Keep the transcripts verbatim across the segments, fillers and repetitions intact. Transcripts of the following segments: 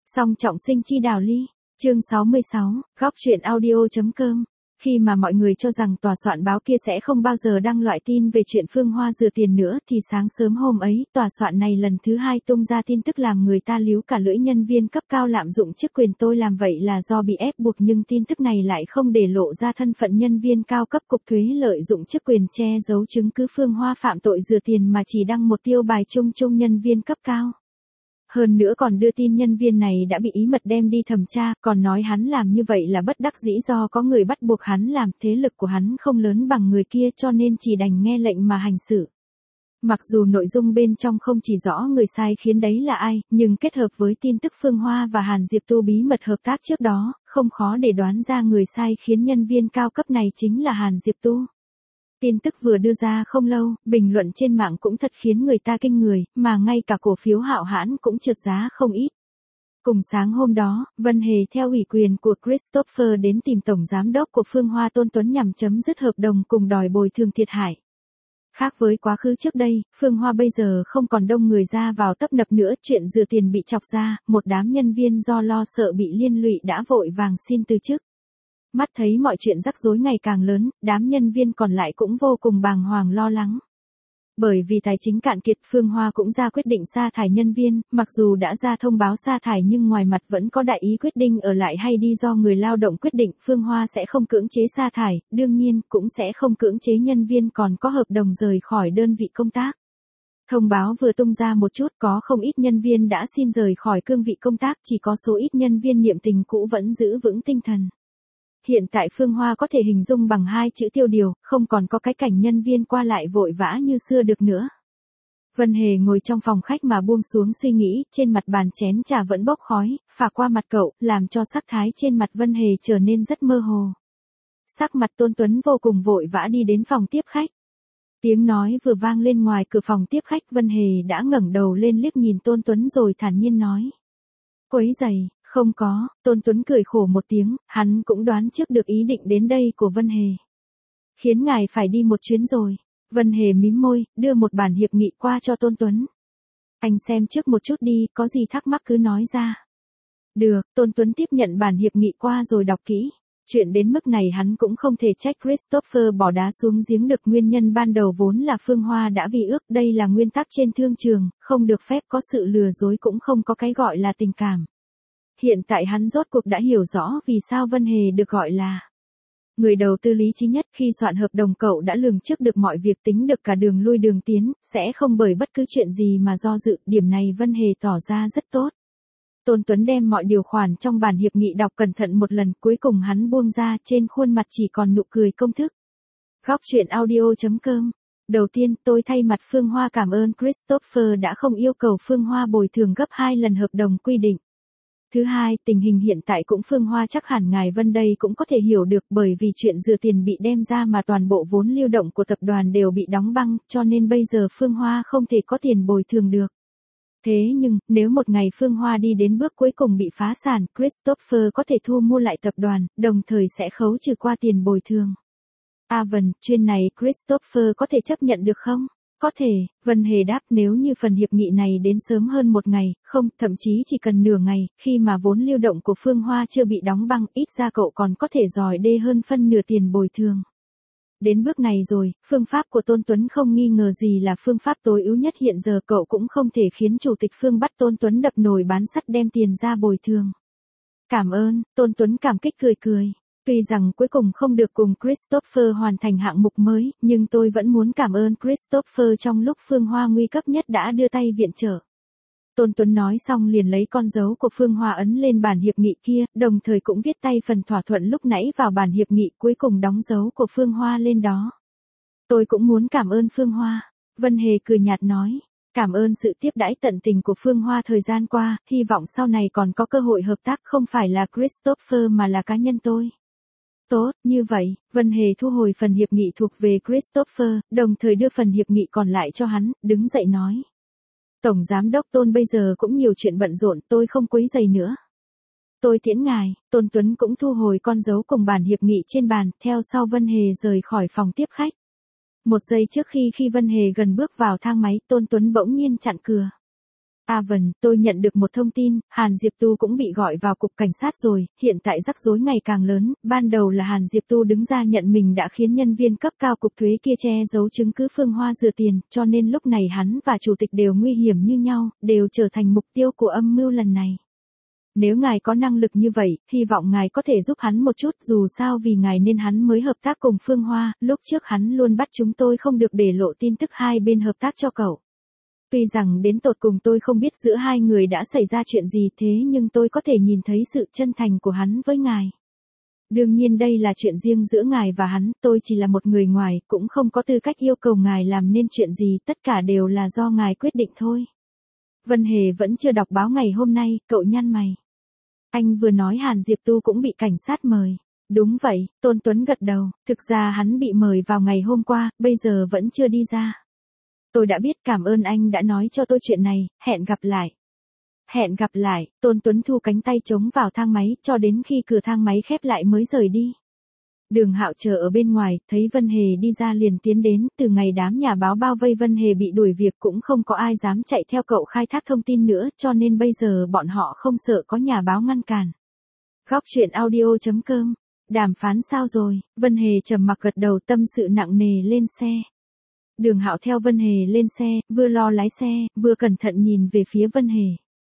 Song trọng sinh chi đào ly, chương sáu mươi sáu, góc truyện audio.com. Khi mà mọi người cho rằng tòa soạn báo kia sẽ không bao giờ đăng loại tin về chuyện Phương Hoa rửa tiền nữa thì sáng sớm hôm ấy, tòa soạn này lần thứ hai tung ra tin tức làm người ta líu cả lưỡi. Nhân viên cấp cao lạm dụng chức quyền. Tôi làm vậy là do bị ép buộc, nhưng tin tức này lại không để lộ ra thân phận nhân viên cao cấp cục thuế lợi dụng chức quyền che giấu chứng cứ Phương Hoa phạm tội rửa tiền, mà chỉ đăng một tiêu bài chung chung nhân viên cấp cao. Hơn nữa còn đưa tin nhân viên này đã bị ý mật đem đi thẩm tra, còn nói hắn làm như vậy là bất đắc dĩ do có người bắt buộc hắn làm, thế lực của hắn không lớn bằng người kia cho nên chỉ đành nghe lệnh mà hành xử. Mặc dù nội dung bên trong không chỉ rõ người sai khiến đấy là ai, nhưng kết hợp với tin tức Phương Hoa và Hàn Diệp Tu bí mật hợp tác trước đó, không khó để đoán ra người sai khiến nhân viên cao cấp này chính là Hàn Diệp Tu. Tin tức vừa đưa ra không lâu, bình luận trên mạng cũng thật khiến người ta kinh người, mà ngay cả cổ phiếu Hạo Hãn cũng trượt giá không ít. Cùng sáng hôm đó, Vân Hề theo ủy quyền của Christopher đến tìm Tổng Giám đốc của Phương Hoa Tôn Tuấn nhằm chấm dứt hợp đồng cùng đòi bồi thường thiệt hại. Khác với quá khứ trước đây, Phương Hoa bây giờ không còn đông người ra vào tấp nập nữa, chuyện rửa tiền bị chọc ra, một đám nhân viên do lo sợ bị liên lụy đã vội vàng xin từ chức. Mắt thấy mọi chuyện rắc rối ngày càng lớn, đám nhân viên còn lại cũng vô cùng bàng hoàng lo lắng. Bởi vì tài chính cạn kiệt, Phương Hoa cũng ra quyết định sa thải nhân viên, mặc dù đã ra thông báo sa thải nhưng ngoài mặt vẫn có đại ý quyết định ở lại hay đi do người lao động quyết định. Phương Hoa sẽ không cưỡng chế sa thải, đương nhiên cũng sẽ không cưỡng chế nhân viên còn có hợp đồng rời khỏi đơn vị công tác. Thông báo vừa tung ra một chút, có không ít nhân viên đã xin rời khỏi cương vị công tác, chỉ có số ít nhân viên niệm tình cũ vẫn giữ vững tinh thần. Hiện tại Phương Hoa có thể hình dung bằng hai chữ tiêu điều, không còn có cái cảnh nhân viên qua lại vội vã như xưa được nữa. Vân Hề ngồi trong phòng khách mà buông xuống suy nghĩ, trên mặt bàn chén trà vẫn bốc khói, phả qua mặt cậu, làm cho sắc thái trên mặt Vân Hề trở nên rất mơ hồ. Sắc mặt Tôn Tuấn vô cùng vội vã đi đến phòng tiếp khách. Tiếng nói vừa vang lên ngoài cửa phòng tiếp khách, Vân Hề đã ngẩng đầu lên liếc nhìn Tôn Tuấn rồi thản nhiên nói. Quấy rầy. Không có, Tôn Tuấn cười khổ một tiếng, hắn cũng đoán trước được ý định đến đây của Vân Hề. Khiến ngài phải đi một chuyến rồi. Vân Hề mím môi, đưa một bản hiệp nghị qua cho Tôn Tuấn. Anh xem trước một chút đi, có gì thắc mắc cứ nói ra. Được, Tôn Tuấn tiếp nhận bản hiệp nghị qua rồi đọc kỹ. Chuyện đến mức này hắn cũng không thể trách Christopher bỏ đá xuống giếng được, nguyên nhân ban đầu vốn là Phương Hoa đã vi ước, đây là nguyên tắc trên thương trường, không được phép có sự lừa dối, cũng không có cái gọi là tình cảm. Hiện tại hắn rốt cuộc đã hiểu rõ vì sao Vân Hề được gọi là người đầu tư lý trí nhất. Khi soạn hợp đồng cậu đã lường trước được mọi việc, tính được cả đường lui đường tiến, sẽ không bởi bất cứ chuyện gì mà do dự, điểm này Vân Hề tỏ ra rất tốt. Tôn Tuấn đem mọi điều khoản trong bản hiệp nghị đọc cẩn thận một lần, cuối cùng hắn buông ra, trên khuôn mặt chỉ còn nụ cười công thức. Góc truyện audio.com. Đầu tiên, tôi thay mặt Phương Hoa cảm ơn Christopher đã không yêu cầu Phương Hoa bồi thường gấp hai lần hợp đồng quy định. Thứ hai, tình hình hiện tại cũng Phương Hoa chắc hẳn ngài Vân đây cũng có thể hiểu được, bởi vì chuyện rửa tiền bị đem ra mà toàn bộ vốn lưu động của tập đoàn đều bị đóng băng, cho nên bây giờ Phương Hoa không thể có tiền bồi thường được. Thế nhưng, nếu một ngày Phương Hoa đi đến bước cuối cùng bị phá sản, Christopher có thể thu mua lại tập đoàn, đồng thời sẽ khấu trừ qua tiền bồi thường. À Vân, chuyên này Christopher có thể chấp nhận được không? Có thể, Vân Hề đáp, nếu như phần hiệp nghị này đến sớm hơn một ngày, không, thậm chí chỉ cần nửa ngày, khi mà vốn lưu động của Phương Hoa chưa bị đóng băng, ít ra cậu còn có thể dòi đê hơn phân nửa tiền bồi thường. Đến bước này rồi, phương pháp của Tôn Tuấn không nghi ngờ gì là phương pháp tối ưu nhất hiện giờ, cậu cũng không thể khiến Chủ tịch Phương bắt Tôn Tuấn đập nồi bán sắt đem tiền ra bồi thường. Cảm ơn, Tôn Tuấn cảm kích cười cười. Tuy rằng cuối cùng không được cùng Christopher hoàn thành hạng mục mới, nhưng tôi vẫn muốn cảm ơn Christopher trong lúc Phương Hoa nguy cấp nhất đã đưa tay viện trợ. Tôn Tuấn nói xong liền lấy con dấu của Phương Hoa ấn lên bản hiệp nghị kia, đồng thời cũng viết tay phần thỏa thuận lúc nãy vào bản hiệp nghị, cuối cùng đóng dấu của Phương Hoa lên đó. Tôi cũng muốn cảm ơn Phương Hoa. Vân Hề cười nhạt nói. Cảm ơn sự tiếp đãi tận tình của Phương Hoa thời gian qua, hy vọng sau này còn có cơ hội hợp tác, không phải là Christopher mà là cá nhân tôi. Tốt, như vậy, Vân Hề thu hồi phần hiệp nghị thuộc về Christopher, đồng thời đưa phần hiệp nghị còn lại cho hắn, đứng dậy nói. Tổng Giám đốc Tôn bây giờ cũng nhiều chuyện bận rộn, tôi không quấy rầy nữa. Tôi tiễn ngài. Tôn Tuấn cũng thu hồi con dấu cùng bản hiệp nghị trên bàn, theo sau Vân Hề rời khỏi phòng tiếp khách. Một giây trước khi khi Vân Hề gần bước vào thang máy, Tôn Tuấn bỗng nhiên chặn cửa. A Vân, tôi nhận được một thông tin, Hàn Diệp Tu cũng bị gọi vào cục cảnh sát rồi, hiện tại rắc rối ngày càng lớn, ban đầu là Hàn Diệp Tu đứng ra nhận mình đã khiến nhân viên cấp cao cục thuế kia che giấu chứng cứ Phương Hoa rửa tiền, cho nên lúc này hắn và chủ tịch đều nguy hiểm như nhau, đều trở thành mục tiêu của âm mưu lần này. Nếu ngài có năng lực như vậy, hy vọng ngài có thể giúp hắn một chút, dù sao vì ngài nên hắn mới hợp tác cùng Phương Hoa, lúc trước hắn luôn bắt chúng tôi không được để lộ tin tức hai bên hợp tác cho cậu. Tuy rằng đến tột cùng tôi không biết giữa hai người đã xảy ra chuyện gì thế nhưng tôi có thể nhìn thấy sự chân thành của hắn với ngài. Đương nhiên đây là chuyện riêng giữa ngài và hắn, tôi chỉ là một người ngoài, cũng không có tư cách yêu cầu ngài làm nên chuyện gì, tất cả đều là do ngài quyết định thôi. Vân Hề vẫn chưa đọc báo ngày hôm nay, cậu nhăn mày. Anh vừa nói Hàn Diệp Tu cũng bị cảnh sát mời. Đúng vậy, Tôn Tuấn gật đầu, thực ra hắn bị mời vào ngày hôm qua, bây giờ vẫn chưa đi ra. Tôi đã biết, cảm ơn anh đã nói cho tôi chuyện này, hẹn gặp lại. Hẹn gặp lại, Tôn Tuấn thu cánh tay chống vào thang máy, cho đến khi cửa thang máy khép lại mới rời đi. Đường Hạo chờ ở bên ngoài, thấy Vân Hề đi ra liền tiến đến, từ ngày đám nhà báo bao vây Vân Hề bị đuổi việc cũng không có ai dám chạy theo cậu khai thác thông tin nữa, cho nên bây giờ bọn họ không sợ có nhà báo ngăn cản. Góc truyện audio chấm com, đàm phán sao rồi, Vân Hề trầm mặc gật đầu, tâm sự nặng nề lên xe. Đường Hạo theo Vân Hề lên xe, vừa lo lái xe, vừa cẩn thận nhìn về phía Vân Hề.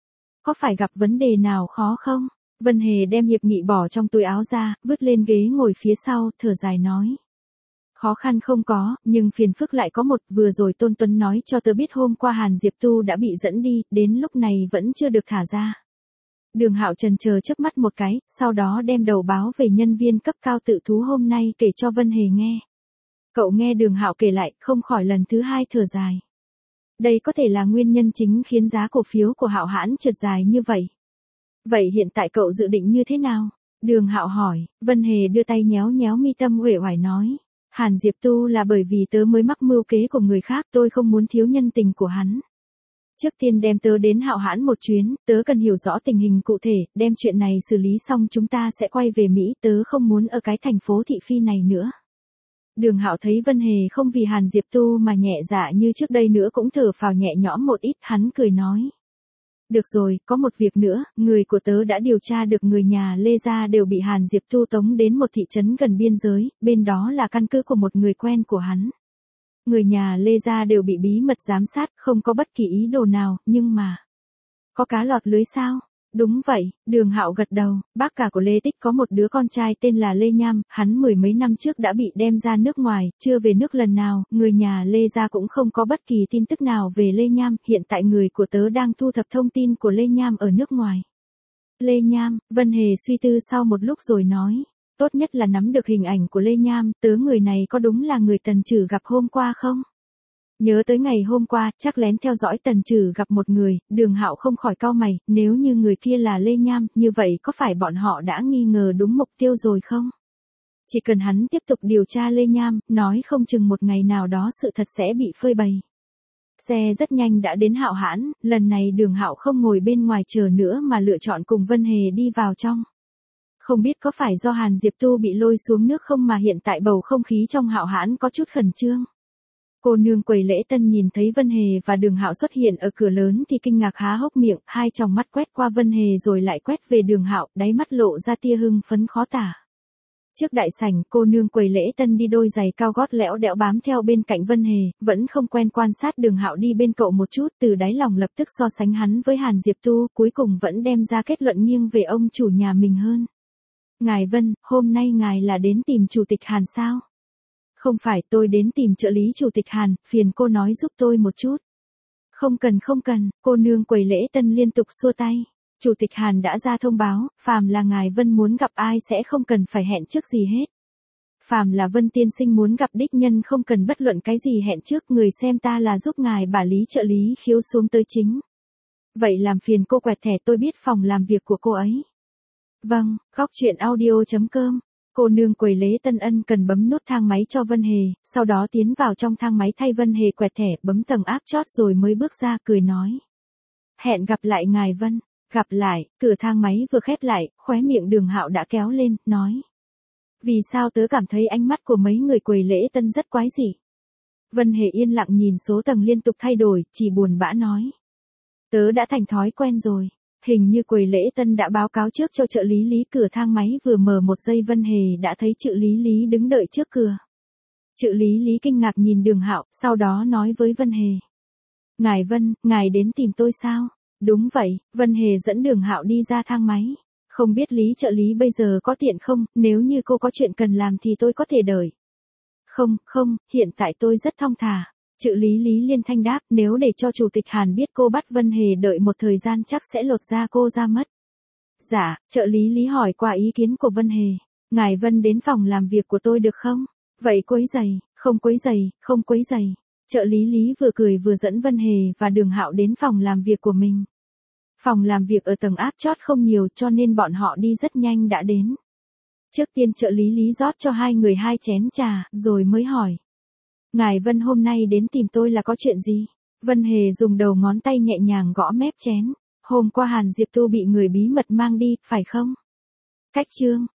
Có phải gặp vấn đề nào khó không? Vân Hề đem hiệp nghị bỏ trong túi áo ra, vứt lên ghế ngồi phía sau, thở dài nói. Khó khăn không có, nhưng phiền phức lại có một, vừa rồi Tôn Tuấn nói cho tớ biết hôm qua Hàn Diệp Tu đã bị dẫn đi, đến lúc này vẫn chưa được thả ra. Đường Hạo trần chờ chớp mắt một cái, sau đó đem đầu báo về nhân viên cấp cao tự thú hôm nay kể cho Vân Hề nghe. Cậu nghe Đường Hạo kể lại, không khỏi lần thứ hai thở dài. Đây có thể là nguyên nhân chính khiến giá cổ phiếu của Hạo Hãn trượt dài như vậy. Vậy hiện tại cậu dự định như thế nào? Đường Hạo hỏi, Vân Hề đưa tay nhéo nhéo mi tâm uể oải nói. Hàn Diệp Tu là bởi vì tớ mới mắc mưu kế của người khác, tôi không muốn thiếu nhân tình của hắn. Trước tiên đem tớ đến Hạo Hãn một chuyến, tớ cần hiểu rõ tình hình cụ thể, đem chuyện này xử lý xong chúng ta sẽ quay về Mỹ, tớ không muốn ở cái thành phố thị phi này nữa. Đường Hạo thấy Vân Hề không vì Hàn Diệp Tu mà nhẹ dạ như trước đây nữa cũng thở phào nhẹ nhõm một ít, hắn cười nói. Được rồi, có một việc nữa, người của tớ đã điều tra được người nhà Lê Gia đều bị Hàn Diệp Tu tống đến một thị trấn gần biên giới, bên đó là căn cứ của một người quen của hắn. Người nhà Lê Gia đều bị bí mật giám sát, không có bất kỳ ý đồ nào, nhưng mà... Có cá lọt lưới sao? Đúng vậy, Đường Hạo gật đầu, bác cả của Lê Tích có một đứa con trai tên là Lê Nham, hắn mười mấy năm trước đã bị đem ra nước ngoài, chưa về nước lần nào, người nhà Lê Gia cũng không có bất kỳ tin tức nào về Lê Nham, hiện tại người của tớ đang thu thập thông tin của Lê Nham ở nước ngoài. Lê Nham, Vân Hề suy tư sau một lúc rồi nói, tốt nhất là nắm được hình ảnh của Lê Nham, tớ người này có đúng là người Tần Trử gặp hôm qua không? Nhớ tới ngày hôm qua, chắc lén theo dõi Tần Trử gặp một người, Đường Hạo không khỏi cau mày, nếu như người kia là Lê Nham, như vậy có phải bọn họ đã nghi ngờ đúng mục tiêu rồi không? Chỉ cần hắn tiếp tục điều tra Lê Nham, nói không chừng một ngày nào đó sự thật sẽ bị phơi bày. Xe rất nhanh đã đến Hạo Hãn, lần này Đường Hạo không ngồi bên ngoài chờ nữa mà lựa chọn cùng Vân Hề đi vào trong. Không biết có phải do Hàn Diệp Tu bị lôi xuống nước không mà hiện tại bầu không khí trong Hạo Hãn có chút khẩn trương. Cô nương quầy lễ tân nhìn thấy Vân Hề và Đường Hạo xuất hiện ở cửa lớn thì kinh ngạc há hốc miệng, hai tròng mắt quét qua Vân Hề rồi lại quét về Đường Hạo, đáy mắt lộ ra tia hưng phấn khó tả. Trước đại sảnh, cô nương quầy lễ tân đi đôi giày cao gót lẽo đẽo bám theo bên cạnh Vân Hề, vẫn không quen quan sát Đường Hạo đi bên cậu một chút, từ đáy lòng lập tức so sánh hắn với Hàn Diệp Tu, cuối cùng vẫn đem ra kết luận nghiêng về ông chủ nhà mình hơn. Ngài Vân, hôm nay ngài là đến tìm chủ tịch Hàn sao? Không phải, tôi đến tìm trợ lý chủ tịch Hàn, phiền cô nói giúp tôi một chút. Không cần không cần, cô nương quầy lễ tân liên tục xua tay. Chủ tịch Hàn đã ra thông báo, phàm là ngài Vân muốn gặp ai sẽ không cần phải hẹn trước gì hết. Phàm là Vân tiên sinh muốn gặp đích nhân không cần bất luận cái gì hẹn trước, người xem ta là giúp ngài bà lý trợ lý khiếu xuống tới chính. Vậy làm phiền cô quẹt thẻ, tôi biết phòng làm việc của cô ấy. Vâng, góc truyện audio chấm com. Cô nương quầy lễ tân ân cần bấm nút thang máy cho Vân Hề, sau đó tiến vào trong thang máy thay Vân Hề quẹt thẻ, bấm tầng áp chót rồi mới bước ra, cười nói. Hẹn gặp lại ngài Vân. Gặp lại, cửa thang máy vừa khép lại, khóe miệng Đường Hạo đã kéo lên, nói. Vì sao tớ cảm thấy ánh mắt của mấy người quầy lễ tân rất quái dị? Vân Hề yên lặng nhìn số tầng liên tục thay đổi, chỉ buồn bã nói. Tớ đã thành thói quen rồi. Hình như quầy lễ tân đã báo cáo trước cho trợ lý Lý, cửa thang máy vừa mở một giây Vân Hề đã thấy trợ lý Lý đứng đợi trước cửa. Trợ lý Lý kinh ngạc nhìn Đường Hạo, sau đó nói với Vân Hề. Ngài Vân, ngài đến tìm tôi sao? Đúng vậy, Vân Hề dẫn Đường Hạo đi ra thang máy. Không biết Lý trợ lý bây giờ có tiện không, nếu như cô có chuyện cần làm thì tôi có thể đợi. Không, không, hiện tại tôi rất thong thả. Trợ lý Lý liên thanh đáp, nếu để cho Chủ tịch Hàn biết cô bắt Vân Hề đợi một thời gian chắc sẽ lột da cô ra mất. Dạ, trợ lý Lý hỏi qua ý kiến của Vân Hề. Ngài Vân đến phòng làm việc của tôi được không? Vậy quấy giày, không quấy giày, không quấy giày. Trợ lý Lý vừa cười vừa dẫn Vân Hề và Đường Hạo đến phòng làm việc của mình. Phòng làm việc ở tầng áp chót không nhiều cho nên bọn họ đi rất nhanh đã đến. Trước tiên trợ lý Lý rót cho hai người hai chén trà, rồi mới hỏi. Ngài Vân hôm nay đến tìm tôi là có chuyện gì? Vân Hề dùng đầu ngón tay nhẹ nhàng gõ mép chén. Hôm qua Hàn Diệp Tu bị người bí mật mang đi, phải không? Cách trương,